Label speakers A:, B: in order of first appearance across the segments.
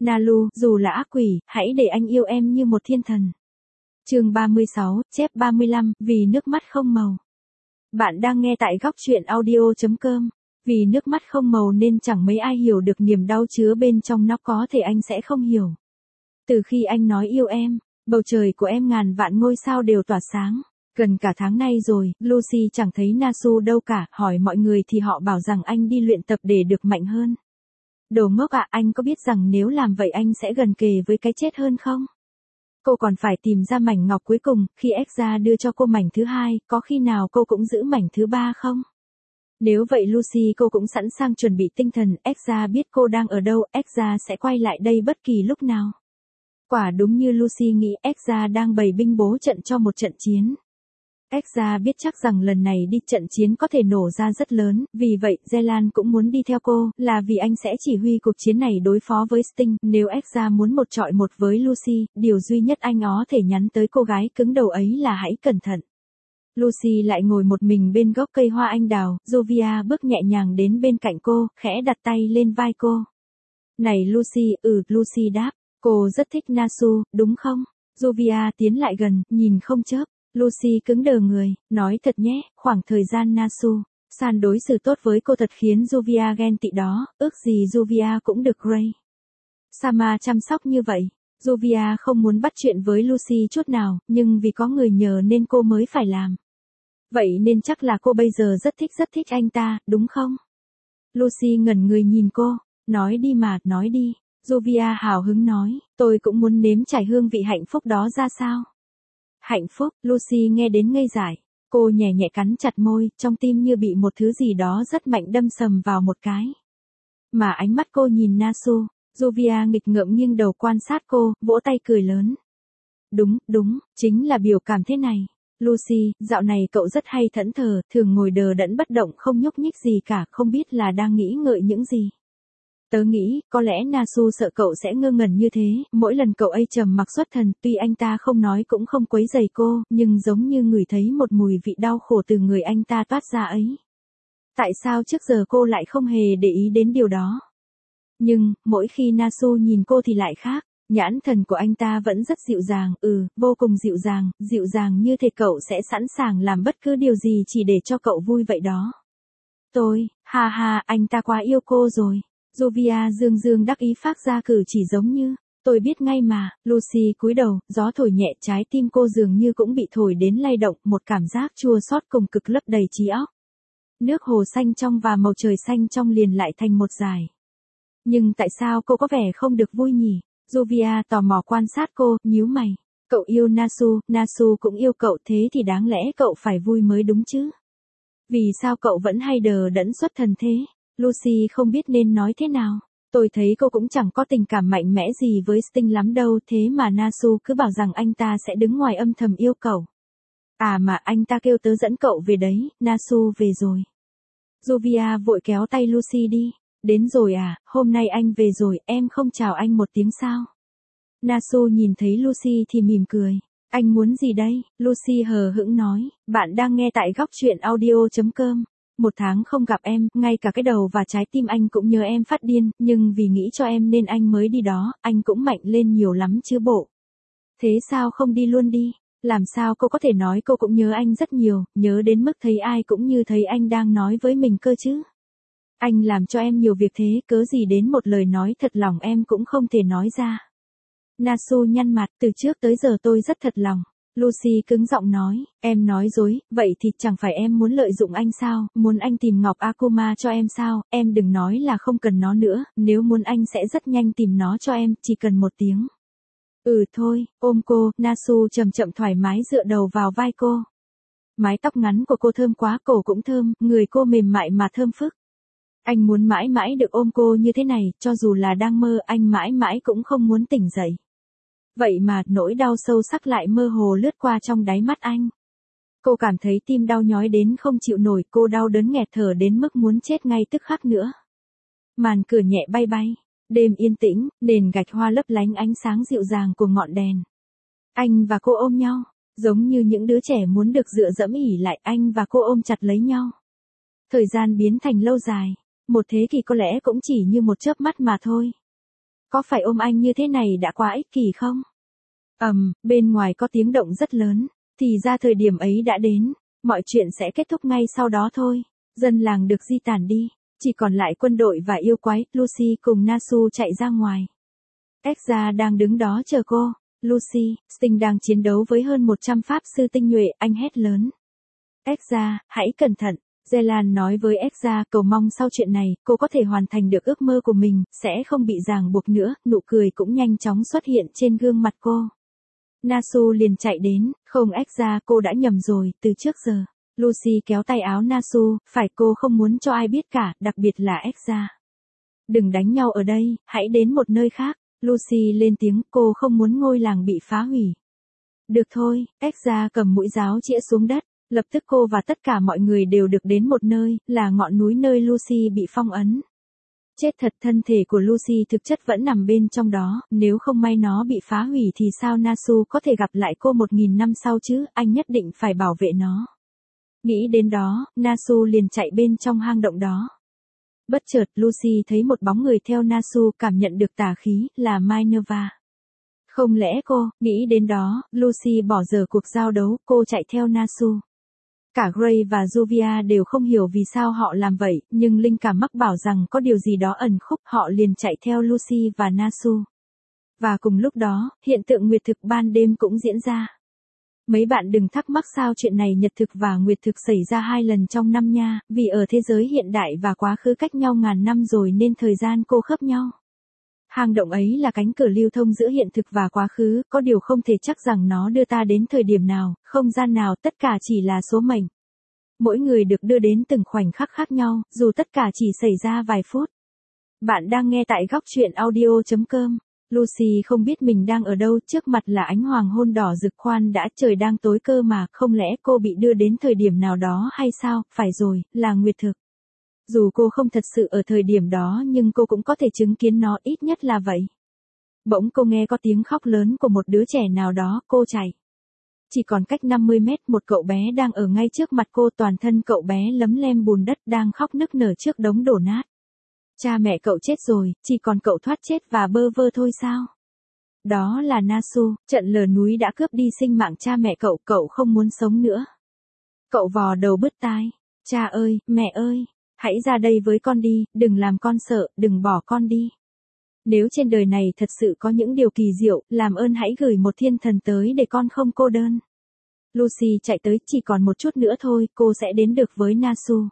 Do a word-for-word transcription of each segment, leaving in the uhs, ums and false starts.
A: Nalu, dù là ác quỷ, hãy để anh yêu em như một thiên thần. Chương ba mươi sáu, chép ba mươi lăm, vì nước mắt không màu. Bạn đang nghe tại góc truyện audio chấm com. Vì nước mắt không màu nên chẳng mấy ai hiểu được niềm đau chứa bên trong nó, có thể anh sẽ không hiểu. Từ khi anh nói yêu em, bầu trời của em ngàn vạn ngôi sao đều tỏa sáng. Gần cả tháng nay rồi, Lucy chẳng thấy Nasu đâu cả, hỏi mọi người thì họ bảo rằng anh đi luyện tập để được mạnh hơn. Đồ ngốc ạ, anh có biết rằng nếu làm vậy anh sẽ gần kề với cái chết hơn không? Cô còn phải tìm ra mảnh ngọc cuối cùng, khi Exa đưa cho cô mảnh thứ hai, có khi nào cô cũng giữ mảnh thứ ba không? Nếu vậy Lucy cô cũng sẵn sàng chuẩn bị tinh thần, Exa biết cô đang ở đâu, Exa sẽ quay lại đây bất kỳ lúc nào. Quả đúng như Lucy nghĩ, Exa đang bày binh bố trận cho một trận chiến. Exa biết chắc rằng lần này đi trận chiến có thể nổ ra rất lớn, vì vậy Zelan cũng muốn đi theo cô, là vì anh sẽ chỉ huy cuộc chiến này đối phó với Sting. Nếu Exa muốn một trọi một với Lucy, điều duy nhất anh có thể nhắn tới cô gái cứng đầu ấy là hãy cẩn thận. Lucy lại ngồi một mình bên gốc cây hoa anh đào, Jovia bước nhẹ nhàng đến bên cạnh cô, khẽ đặt tay lên vai cô. Này Lucy, ừ, Lucy đáp, cô rất thích Nasu, đúng không? Jovia tiến lại gần, nhìn không chớp. Lucy cứng đờ người, nói thật nhé, khoảng thời gian Nasu San đối xử tốt với cô thật khiến Jovia ghen tị đó, ước gì Jovia cũng được Gray Sama chăm sóc như vậy. Jovia không muốn bắt chuyện với Lucy chút nào, nhưng vì có người nhờ nên cô mới phải làm. Vậy nên chắc là cô bây giờ rất thích rất thích anh ta, đúng không? Lucy ngẩn người nhìn cô, nói đi mà, nói đi. Jovia hào hứng nói, tôi cũng muốn nếm trải hương vị hạnh phúc đó ra sao. Hạnh phúc, Lucy nghe đến ngây dại. Cô nhẹ nhẹ cắn chặt môi, trong tim như bị một thứ gì đó rất mạnh đâm sầm vào một cái. Mà ánh mắt cô nhìn Nasu, Jovia nghịch ngợm nghiêng đầu quan sát cô, vỗ tay cười lớn. Đúng, đúng, chính là biểu cảm thế này. Lucy, dạo này cậu rất hay thẫn thờ, thường ngồi đờ đẫn bất động không nhúc nhích gì cả, không biết là đang nghĩ ngợi những gì. Tớ nghĩ, có lẽ Nasu sợ cậu sẽ ngơ ngẩn như thế, mỗi lần cậu ấy trầm mặc xuất thần, tuy anh ta không nói cũng không quấy rầy cô, nhưng giống như ngửi thấy một mùi vị đau khổ từ người anh ta toát ra ấy. Tại sao trước giờ cô lại không hề để ý đến điều đó? Nhưng, mỗi khi Nasu nhìn cô thì lại khác, nhãn thần của anh ta vẫn rất dịu dàng, ừ, vô cùng dịu dàng, dịu dàng như thể cậu sẽ sẵn sàng làm bất cứ điều gì chỉ để cho cậu vui vậy đó. Tôi, ha ha, anh ta quá yêu cô rồi. Jovia dương dương đắc ý phát ra cử chỉ giống như, tôi biết ngay mà. Lucy cúi đầu, gió thổi nhẹ, trái tim cô dường như cũng bị thổi đến lay động, một cảm giác chua xót cùng cực lấp đầy trí óc. Nước hồ xanh trong và màu trời xanh trong liền lại thành một dải. Nhưng tại sao cô có vẻ không được vui nhỉ? Jovia tò mò quan sát cô, nhíu mày. Cậu yêu Nasu, Nasu cũng yêu cậu, thế thì đáng lẽ cậu phải vui mới đúng chứ. Vì sao cậu vẫn hay đờ đẫn xuất thần thế? Lucy không biết nên nói thế nào. Tôi thấy cô cũng chẳng có tình cảm mạnh mẽ gì với Sting lắm đâu, thế mà Nasu cứ bảo rằng anh ta sẽ đứng ngoài âm thầm yêu cậu. À mà anh ta kêu tớ dẫn cậu về đấy, Nasu về rồi. Jovia vội kéo tay Lucy đi. Đến rồi à, hôm nay anh về rồi, em không chào anh một tiếng sao? Nasu nhìn thấy Lucy thì mỉm cười. Anh muốn gì đây? Lucy hờ hững nói, bạn đang nghe tại góc truyện audio chấm com. Một tháng không gặp em, ngay cả cái đầu và trái tim anh cũng nhớ em phát điên, nhưng vì nghĩ cho em nên anh mới đi đó, anh cũng mạnh lên nhiều lắm chứ bộ. Thế sao không đi luôn đi? Làm sao cô có thể nói cô cũng nhớ anh rất nhiều, nhớ đến mức thấy ai cũng như thấy anh đang nói với mình cơ chứ? Anh làm cho em nhiều việc thế, cớ gì đến một lời nói thật lòng em cũng không thể nói ra. Nasu nhăn mặt, từ trước tới giờ tôi rất thật lòng. Lucy cứng giọng nói, em nói dối, vậy thì chẳng phải em muốn lợi dụng anh sao, muốn anh tìm Ngọc Akuma cho em sao, em đừng nói là không cần nó nữa, nếu muốn anh sẽ rất nhanh tìm nó cho em, chỉ cần một tiếng. Ừ thôi, ôm cô, Nasu chậm chậm thoải mái dựa đầu vào vai cô. Mái tóc ngắn của cô thơm quá, cổ cũng thơm, người cô mềm mại mà thơm phức. Anh muốn mãi mãi được ôm cô như thế này, cho dù là đang mơ, anh mãi mãi cũng không muốn tỉnh dậy. Vậy mà, nỗi đau sâu sắc lại mơ hồ lướt qua trong đáy mắt anh. Cô cảm thấy tim đau nhói đến không chịu nổi, cô đau đớn nghẹt thở đến mức muốn chết ngay tức khắc nữa. Màn cửa nhẹ bay bay, đêm yên tĩnh, nền gạch hoa lấp lánh ánh sáng dịu dàng của ngọn đèn. Anh và cô ôm nhau, giống như những đứa trẻ muốn được dựa dẫm ỉ lại, anh và cô ôm chặt lấy nhau. Thời gian biến thành lâu dài, một thế kỷ có lẽ cũng chỉ như một chớp mắt mà thôi. Có phải ôm anh như thế này đã quá ích kỷ không? Ầm, um, bên ngoài có tiếng động rất lớn, thì ra thời điểm ấy đã đến, mọi chuyện sẽ kết thúc ngay sau đó thôi. Dân làng được di tản đi, chỉ còn lại quân đội và yêu quái. Lucy cùng Nasu chạy ra ngoài. Exra đang đứng đó chờ cô. Lucy, Sting đang chiến đấu với hơn một trăm pháp sư tinh nhuệ, anh hét lớn. Exra, hãy cẩn thận. Zelan nói với Exra, cầu mong sau chuyện này, cô có thể hoàn thành được ước mơ của mình, sẽ không bị ràng buộc nữa. Nụ cười cũng nhanh chóng xuất hiện trên gương mặt cô. Nasu liền chạy đến, không Exra, cô đã nhầm rồi, từ trước giờ. Lucy kéo tay áo Nasu, phải, cô không muốn cho ai biết cả, đặc biệt là Exra. Đừng đánh nhau ở đây, hãy đến một nơi khác. Lucy lên tiếng, cô không muốn ngôi làng bị phá hủy. Được thôi, Exra cầm mũi giáo chĩa xuống đất, lập tức cô và tất cả mọi người đều được đến một nơi, là ngọn núi nơi Lucy bị phong ấn. Chết thật, thân thể của Lucy thực chất vẫn nằm bên trong đó, nếu không may nó bị phá hủy thì sao Nasu có thể gặp lại cô một nghìn năm sau chứ, anh nhất định phải bảo vệ nó. Nghĩ đến đó, Nasu liền chạy bên trong hang động đó. Bất chợt Lucy thấy một bóng người theo Nasu, cảm nhận được tà khí, là Minerva. Không lẽ cô, nghĩ đến đó, Lucy bỏ dở cuộc giao đấu, cô chạy theo Nasu. Cả Gray và Juvia đều không hiểu vì sao họ làm vậy, nhưng linh cảm mắc bảo rằng có điều gì đó ẩn khúc, họ liền chạy theo Lucy và Nasu. Và cùng lúc đó, hiện tượng nguyệt thực ban đêm cũng diễn ra. Mấy bạn đừng thắc mắc sao chuyện này nhật thực và nguyệt thực xảy ra hai lần trong năm nha, vì ở thế giới hiện đại và quá khứ cách nhau ngàn năm rồi nên thời gian cô khớp nhau. Hang động ấy là cánh cửa lưu thông giữa hiện thực và quá khứ, có điều không thể chắc rằng nó đưa ta đến thời điểm nào, không gian nào, tất cả chỉ là số mệnh. Mỗi người được đưa đến từng khoảnh khắc khác nhau, dù tất cả chỉ xảy ra vài phút. Bạn đang nghe tại góc truyện audio chấm com. Lucy không biết mình đang ở đâu, trước mặt là ánh hoàng hôn đỏ rực, khoan đã, trời đang tối cơ mà, không lẽ cô bị đưa đến thời điểm nào đó hay sao, phải rồi, là nguyệt thực. Dù cô không thật sự ở thời điểm đó nhưng cô cũng có thể chứng kiến nó, ít nhất là vậy. Bỗng cô nghe có tiếng khóc lớn của một đứa trẻ nào đó, cô chạy. Chỉ còn cách năm mươi mét, một cậu bé đang ở ngay trước mặt cô, toàn thân cậu bé lấm lem bùn đất, đang khóc nức nở trước đống đổ nát. Cha mẹ cậu chết rồi, chỉ còn cậu thoát chết và bơ vơ thôi sao? Đó là Nasu, trận lở núi đã cướp đi sinh mạng cha mẹ cậu, cậu không muốn sống nữa. Cậu vò đầu bứt tai. Cha ơi, mẹ ơi, hãy ra đây với con đi, đừng làm con sợ, đừng bỏ con đi. Nếu trên đời này thật sự có những điều kỳ diệu, làm ơn hãy gửi một thiên thần tới để con không cô đơn. Lucy chạy tới, chỉ còn một chút nữa thôi, cô sẽ đến được với Nasu.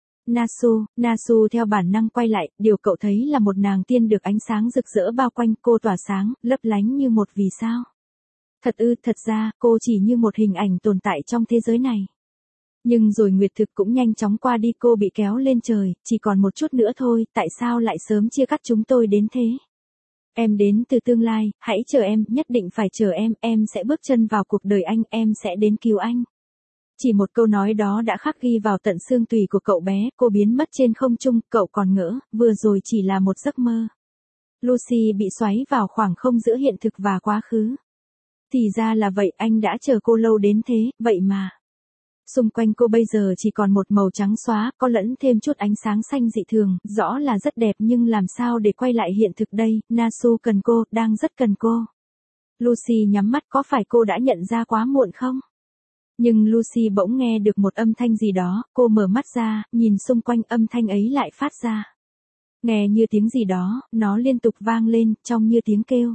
A: Nasu, Nasu theo bản năng quay lại, điều cậu thấy là một nàng tiên được ánh sáng rực rỡ bao quanh, cô tỏa sáng, lấp lánh như một vì sao. Thật ư, thật ra, cô chỉ như một hình ảnh tồn tại trong thế giới này. Nhưng rồi nguyệt thực cũng nhanh chóng qua đi, cô bị kéo lên trời, chỉ còn một chút nữa thôi, tại sao lại sớm chia cắt chúng tôi đến thế? Em đến từ tương lai, hãy chờ em, nhất định phải chờ em, em sẽ bước chân vào cuộc đời anh, em sẽ đến cứu anh. Chỉ một câu nói đó đã khắc ghi vào tận xương tủy của cậu bé, cô biến mất trên không trung, cậu còn ngỡ, vừa rồi chỉ là một giấc mơ. Lucy bị xoáy vào khoảng không giữa hiện thực và quá khứ. Thì ra là vậy, anh đã chờ cô lâu đến thế, vậy mà. Xung quanh cô bây giờ chỉ còn một màu trắng xóa, có lẫn thêm chút ánh sáng xanh dị thường, rõ là rất đẹp nhưng làm sao để quay lại hiện thực đây, Nasu cần cô, đang rất cần cô. Lucy nhắm mắt, có phải cô đã nhận ra quá muộn không? Nhưng Lucy bỗng nghe được một âm thanh gì đó, cô mở mắt ra, nhìn xung quanh, âm thanh ấy lại phát ra. Nghe như tiếng gì đó, nó liên tục vang lên, trông như tiếng kêu.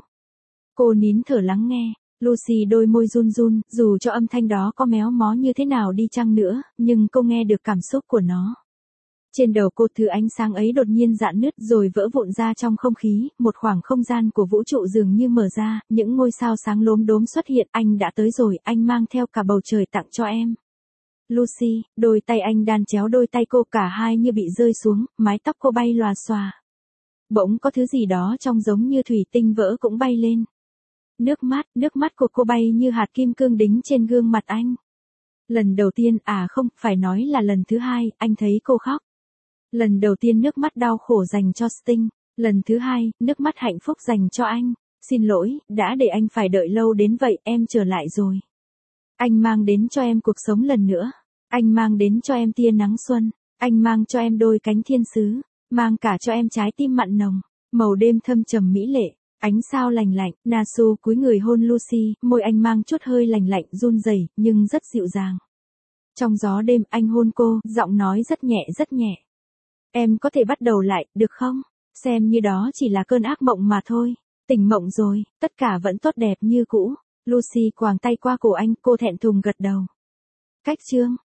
A: Cô nín thở lắng nghe. Lucy đôi môi run run, dù cho âm thanh đó có méo mó như thế nào đi chăng nữa, nhưng cô nghe được cảm xúc của nó. Trên đầu cô, thứ ánh sáng ấy đột nhiên rạn nứt rồi vỡ vụn ra trong không khí, một khoảng không gian của vũ trụ dường như mở ra, những ngôi sao sáng lốm đốm xuất hiện, anh đã tới rồi, anh mang theo cả bầu trời tặng cho em. Lucy, đôi tay anh đan chéo đôi tay cô, cả hai như bị rơi xuống, mái tóc cô bay lòa xòa. Bỗng có thứ gì đó trông giống như thủy tinh vỡ cũng bay lên. Nước mắt, nước mắt của cô bay như hạt kim cương đính trên gương mặt anh. Lần đầu tiên, à không, phải nói là lần thứ hai, anh thấy cô khóc. Lần đầu tiên nước mắt đau khổ dành cho Sting, lần thứ hai, nước mắt hạnh phúc dành cho anh. Xin lỗi, đã để anh phải đợi lâu đến vậy, em trở lại rồi. Anh mang đến cho em cuộc sống lần nữa. Anh mang đến cho em tia nắng xuân. Anh mang cho em đôi cánh thiên sứ. Mang cả cho em trái tim mặn nồng. Màu đêm thâm trầm mỹ lệ, ánh sao lành lạnh, Nasu cúi người hôn Lucy, môi anh mang chút hơi lành lạnh run rẩy, nhưng rất dịu dàng. Trong gió đêm anh hôn cô, giọng nói rất nhẹ rất nhẹ. Em có thể bắt đầu lại, được không? Xem như đó chỉ là cơn ác mộng mà thôi. Tỉnh mộng rồi, tất cả vẫn tốt đẹp như cũ. Lucy quàng tay qua cổ anh, cô thẹn thùng gật đầu. Cách chương